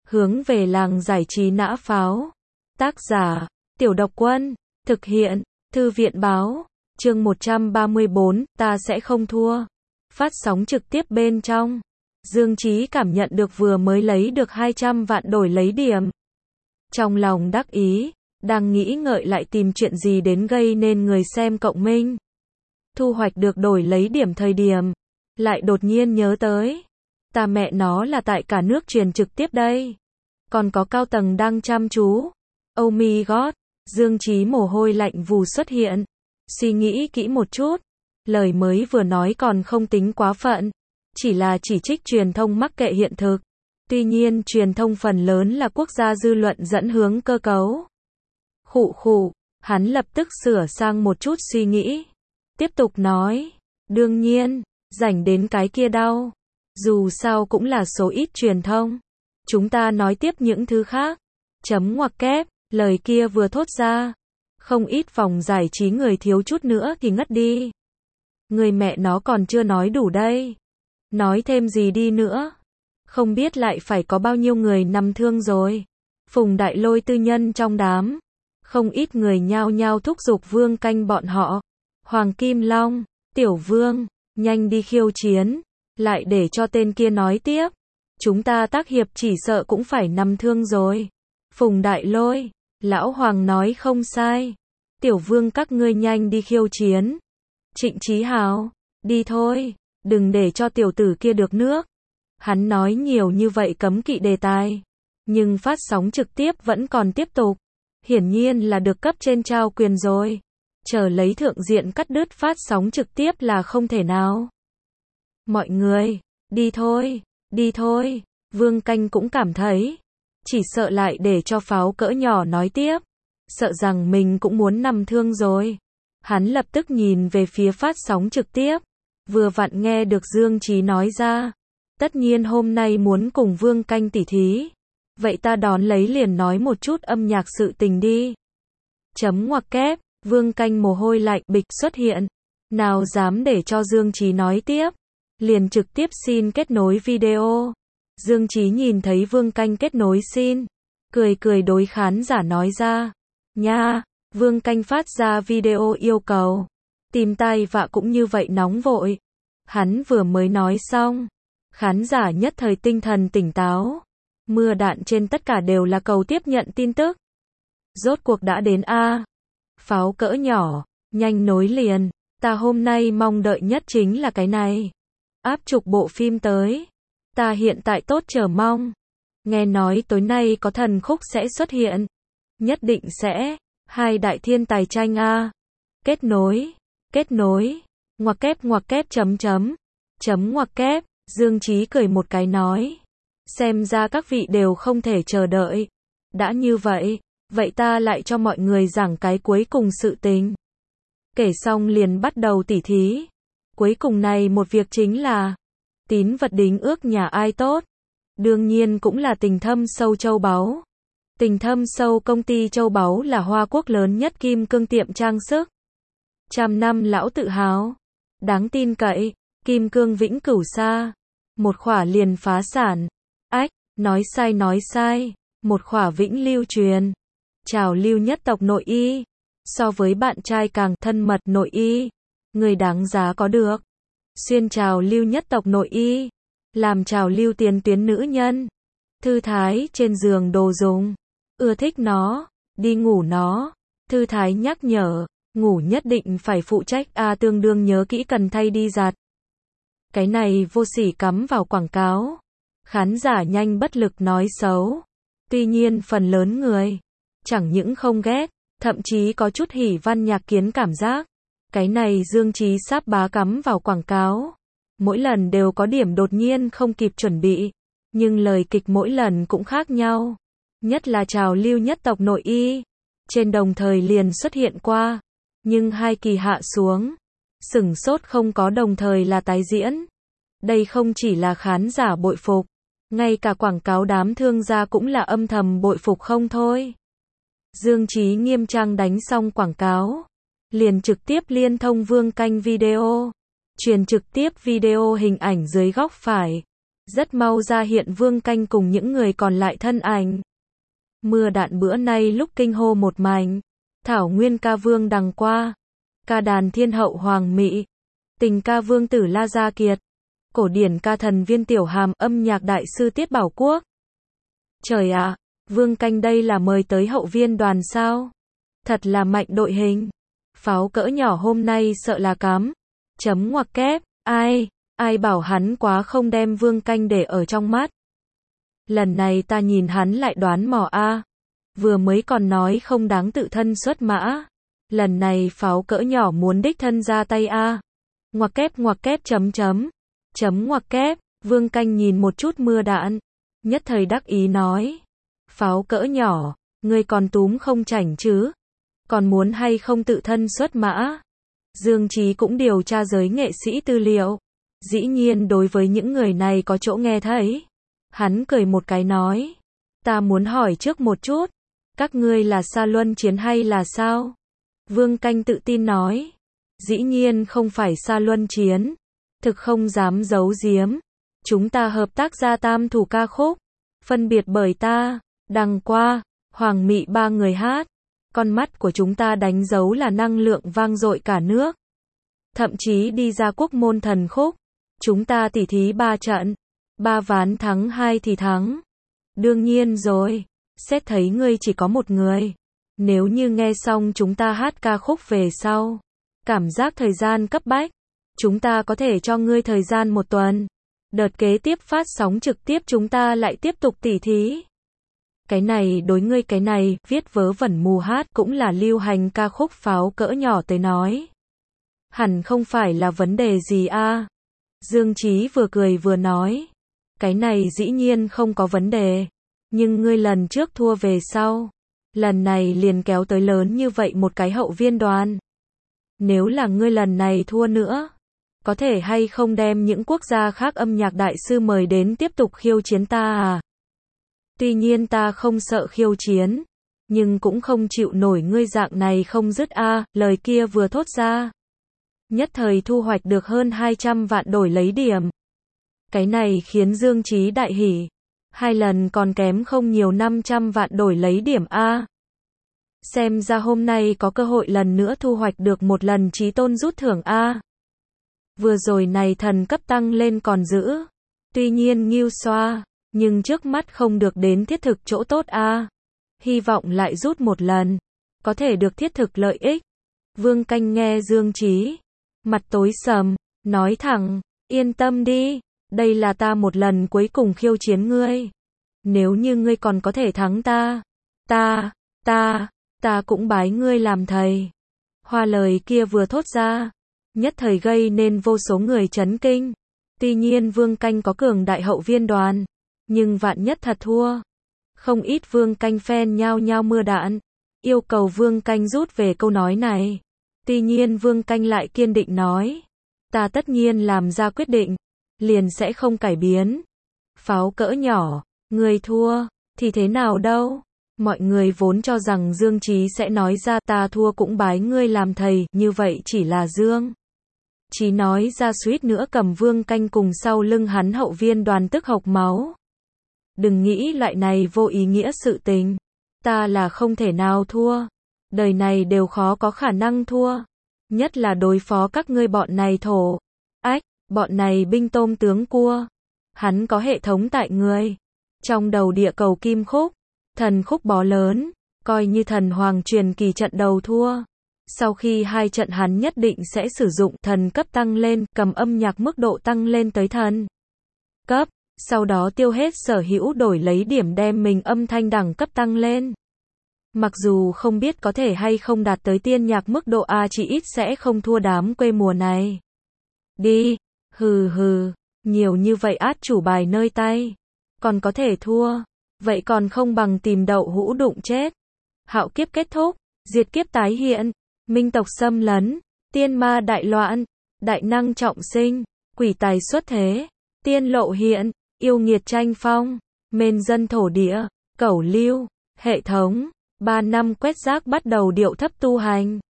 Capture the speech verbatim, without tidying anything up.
hướng về làng giải trí nã pháo. Tác giả, Tiểu Độc Quân, thực hiện, Thư viện báo, chương một trăm ba mươi bốn, ta sẽ không thua. Phát sóng trực tiếp bên trong. Dương Chí cảm nhận được vừa mới lấy được hai trăm vạn đổi lấy điểm. Trong lòng đắc ý, đang nghĩ ngợi lại tìm chuyện gì đến gây nên người xem cộng minh. Thu hoạch được đổi lấy điểm thời điểm, lại đột nhiên nhớ tới. Ta mẹ nó là tại cả nước truyền trực tiếp đây. Còn có cao tầng đang chăm chú. Oh my god, Dương Chí mồ hôi lạnh vù xuất hiện. Suy nghĩ kỹ một chút, lời mới vừa nói còn không tính quá phận. Chỉ là chỉ trích truyền thông mắc kệ hiện thực. Tuy nhiên truyền thông phần lớn là quốc gia dư luận dẫn hướng cơ cấu. Khụ khụ, hắn lập tức sửa sang một chút suy nghĩ. Tiếp tục nói, đương nhiên, rảnh đến cái kia đau. Dù sao cũng là số ít truyền thông. Chúng ta nói tiếp những thứ khác. Chấm ngoặc kép, lời kia vừa thốt ra. Không ít phòng giải trí người thiếu chút nữa thì ngất đi. Người mẹ nó còn chưa nói đủ đây. Nói thêm gì đi nữa. Không biết lại phải có bao nhiêu người nằm thương rồi. Phùng Đại Lôi tư nhân trong đám. Không ít người nhao nhao thúc giục Vương Canh bọn họ. Hoàng Kim Long, Tiểu Vương, nhanh đi khiêu chiến. Lại để cho tên kia nói tiếp. Chúng ta tác hiệp chỉ sợ cũng phải nằm thương rồi. Phùng Đại Lôi, Lão Hoàng nói không sai. Tiểu Vương các ngươi nhanh đi khiêu chiến. Trịnh Chí Hào, đi thôi, đừng để cho tiểu tử kia được nước. Hắn nói nhiều như vậy cấm kỵ đề tài. Nhưng phát sóng trực tiếp vẫn còn tiếp tục. Hiển nhiên là được cấp trên trao quyền rồi. Chờ lấy thượng diện cắt đứt phát sóng trực tiếp là không thể nào. Mọi người, đi thôi, đi thôi. Vương Canh cũng cảm thấy. Chỉ sợ lại để cho pháo cỡ nhỏ nói tiếp. Sợ rằng mình cũng muốn nằm thương rồi. Hắn lập tức nhìn về phía phát sóng trực tiếp. Vừa vặn nghe được Dương Chí nói ra. Tất nhiên hôm nay muốn cùng Vương Canh tỉ thí. Vậy ta đón lấy liền nói một chút âm nhạc sự tình đi. Chấm ngoặc kép, Vương Canh mồ hôi lạnh bịch xuất hiện. Nào dám để cho Dương Chí nói tiếp. Liền trực tiếp xin kết nối video. Dương Chí nhìn thấy Vương Canh kết nối xin. Cười cười đối khán giả nói ra. Nha, Vương Canh phát ra video yêu cầu. Tìm tai vạ cũng như vậy nóng vội. Hắn vừa mới nói xong. Khán giả nhất thời tinh thần tỉnh táo. Mưa đạn trên tất cả đều là cầu tiếp nhận tin tức. Rốt cuộc đã đến A. Pháo cỡ nhỏ, nhanh nối liền. Ta hôm nay mong đợi nhất chính là cái này. Áp trục bộ phim tới. Ta hiện tại tốt chờ mong. Nghe nói tối nay có thần khúc sẽ xuất hiện. Nhất định sẽ. Hai đại thiên tài tranh A. Kết nối. Kết nối. Ngoặc kép ngoặc kép chấm chấm. Chấm ngoặc kép. Dương Chí cười một cái nói. Xem ra các vị đều không thể chờ đợi. Đã như vậy. Vậy ta lại cho mọi người giảng cái cuối cùng sự tình. Kể xong liền bắt đầu tỉ thí. Cuối cùng này một việc chính là. Tín vật đính ước nhà ai tốt. Đương nhiên cũng là Tình Thâm Sâu châu báu. Tình Thâm Sâu công ty châu báu là Hoa Quốc lớn nhất kim cương tiệm trang sức. Trăm năm lão tự hào. Đáng tin cậy. Kim cương vĩnh cửu xa. Một khỏa liền phá sản. Ách, nói sai nói sai. Một khỏa vĩnh lưu truyền. Trào lưu nhất tộc nội y. So với bạn trai càng thân mật nội y. Người đáng giá có được. Xuyên trào lưu nhất tộc nội y. Làm trào lưu tiền tuyến nữ nhân. Thư thái trên giường đồ dùng. Ưa thích nó. Đi ngủ nó. Thư thái nhắc nhở. Ngủ nhất định phải phụ trách A tương đương nhớ kỹ cần thay đi giặt. Cái này vô sỉ cắm vào quảng cáo. Khán giả nhanh bất lực nói xấu. Tuy nhiên phần lớn người. Chẳng những không ghét. Thậm chí có chút hỉ văn nhạc kiến cảm giác. Cái này Dương Chí sáp bá cắm vào quảng cáo. Mỗi lần đều có điểm đột nhiên không kịp chuẩn bị. Nhưng lời kịch mỗi lần cũng khác nhau. Nhất là trào lưu nhất tộc nội y. Trên đồng thời liền xuất hiện qua. Nhưng hai kỳ hạ xuống. Sửng sốt không có đồng thời là tái diễn. Đây không chỉ là khán giả bội phục. Ngay cả quảng cáo đám thương gia cũng là âm thầm bội phục không thôi. Dương Chí nghiêm trang đánh xong quảng cáo. Liền trực tiếp liên thông Vương Canh video. Truyền trực tiếp video hình ảnh dưới góc phải. Rất mau ra hiện Vương Canh cùng những người còn lại thân ảnh. Mưa đạn bữa nay lúc kinh hô một mảnh. Thảo Nguyên ca vương Đằng Qua, ca đàn thiên hậu Hoàng Mỹ, tình ca vương tử La Gia Kiệt, cổ điển ca thần Viên Tiểu Hàm, âm nhạc đại sư Tiết Bảo Quốc. Trời ạ, Vương Canh đây là mời tới hậu viên đoàn sao? Thật là mạnh đội hình. Pháo cỡ nhỏ hôm nay sợ là cắm. Chấm ngoặc kép, ai, ai bảo hắn quá không đem Vương Canh để ở trong mắt. Lần này ta nhìn hắn lại đoán mò a. Vừa mới còn nói không đáng tự thân xuất mã. Lần này pháo cỡ nhỏ muốn đích thân ra tay a. Ngoặc kép ngoặc kép chấm chấm. Chấm ngoặc kép, Vương Canh nhìn một chút mưa đạn. Nhất thời đắc ý nói. Pháo cỡ nhỏ, ngươi còn túm không chảnh chứ? Còn muốn hay không tự thân xuất mã? Dương Chí cũng điều tra giới nghệ sĩ tư liệu. Dĩ nhiên đối với những người này có chỗ nghe thấy. Hắn cười một cái nói. Ta muốn hỏi trước một chút. Các ngươi là Sa Luân Chiến hay là sao? Vương Canh tự tin nói. Dĩ nhiên không phải Sa Luân Chiến. Thực không dám giấu giếm. Chúng ta hợp tác ra tam thủ ca khúc. Phân biệt bởi ta, Đằng Qua, Hoàng Mị ba người hát. Con mắt của chúng ta đánh dấu là năng lượng vang dội cả nước. Thậm chí đi ra quốc môn thần khúc. Chúng ta tỉ thí ba trận. Ba ván thắng hai thì thắng. Đương nhiên rồi. Xét thấy ngươi chỉ có một người. Nếu như nghe xong chúng ta hát ca khúc về sau. Cảm giác thời gian cấp bách. Chúng ta có thể cho ngươi thời gian một tuần. Đợt kế tiếp phát sóng trực tiếp chúng ta lại tiếp tục tỉ thí. Cái này đối ngươi cái này, viết vớ vẩn mù hát cũng là lưu hành ca khúc pháo cỡ nhỏ tới nói. Hẳn không phải là vấn đề gì a. Dương Chí vừa cười vừa nói. Cái này dĩ nhiên không có vấn đề. Nhưng ngươi lần trước thua về sau. Lần này liền kéo tới lớn như vậy một cái hậu viên đoàn. Nếu là ngươi lần này thua nữa. Có thể hay không đem những quốc gia khác âm nhạc đại sư mời đến tiếp tục khiêu chiến ta à? Tuy nhiên ta không sợ khiêu chiến. Nhưng cũng không chịu nổi ngươi dạng này không dứt a. À, lời kia vừa thốt ra. Nhất thời thu hoạch được hơn hai trăm vạn đổi lấy điểm. Cái này khiến Dương Chí đại hỉ. Hai lần còn kém không nhiều năm trăm vạn đổi lấy điểm A. Xem ra hôm nay có cơ hội lần nữa thu hoạch được một lần chí tôn rút thưởng A. Vừa rồi này thần cấp tăng lên còn giữ. Tuy nhiên nghiêu xoa. Nhưng trước mắt không được đến thiết thực chỗ tốt A. Hy vọng lại rút một lần. Có thể được thiết thực lợi ích. Vương Canh nghe Dương Chí. Mặt tối sầm. Nói thẳng. Yên tâm đi. Đây là ta một lần cuối cùng khiêu chiến ngươi. Nếu như ngươi còn có thể thắng ta. Ta, ta, ta cũng bái ngươi làm thầy. Hoa lời kia vừa thốt ra. Nhất thời gây nên vô số người chấn kinh. Tuy nhiên Vương Canh có cường đại hậu viên đoàn. Nhưng vạn nhất thật thua. Không ít Vương Canh fan nhao nhao mưa đạn. Yêu cầu Vương Canh rút về câu nói này. Tuy nhiên Vương Canh lại kiên định nói. Ta tất nhiên làm ra quyết định. Liền sẽ không cải biến. Pháo cỡ nhỏ. Người thua. Thì thế nào đâu. Mọi người vốn cho rằng Dương Chí sẽ nói ra ta thua cũng bái ngươi làm thầy. Như vậy chỉ là Dương Chí nói ra suýt nữa cầm Vương Canh cùng sau lưng hắn hậu viên đoàn tức hộc máu. Đừng nghĩ loại này vô ý nghĩa sự tình. Ta là không thể nào thua. Đời này đều khó có khả năng thua. Nhất là đối phó các ngươi bọn này thổ. Ách, bọn này binh tôm tướng cua. Hắn có hệ thống tại người. Trong đầu địa cầu kim khúc. Thần khúc bó lớn. Coi như thần hoàng truyền kỳ trận đầu thua. Sau khi hai trận hắn nhất định sẽ sử dụng thần cấp tăng lên, cầm âm nhạc mức độ tăng lên tới thần cấp. Sau đó tiêu hết sở hữu đổi lấy điểm đem mình âm thanh đẳng cấp tăng lên. Mặc dù không biết có thể hay không đạt tới tiên nhạc mức độ A, chỉ ít sẽ không thua đám quê mùa này. Đi, hừ hừ, nhiều như vậy át chủ bài nơi tay. Còn có thể thua, vậy còn không bằng tìm đậu hũ đụng chết. Hạo kiếp kết thúc, diệt kiếp tái hiện, minh tộc xâm lấn, tiên ma đại loạn, đại năng trọng sinh, quỷ tài xuất thế, tiên lộ hiện, yêu nghiệt tranh phong, mên dân thổ địa, cẩu lưu, hệ thống. Ba năm quét rác bắt đầu điệu thấp tu hành.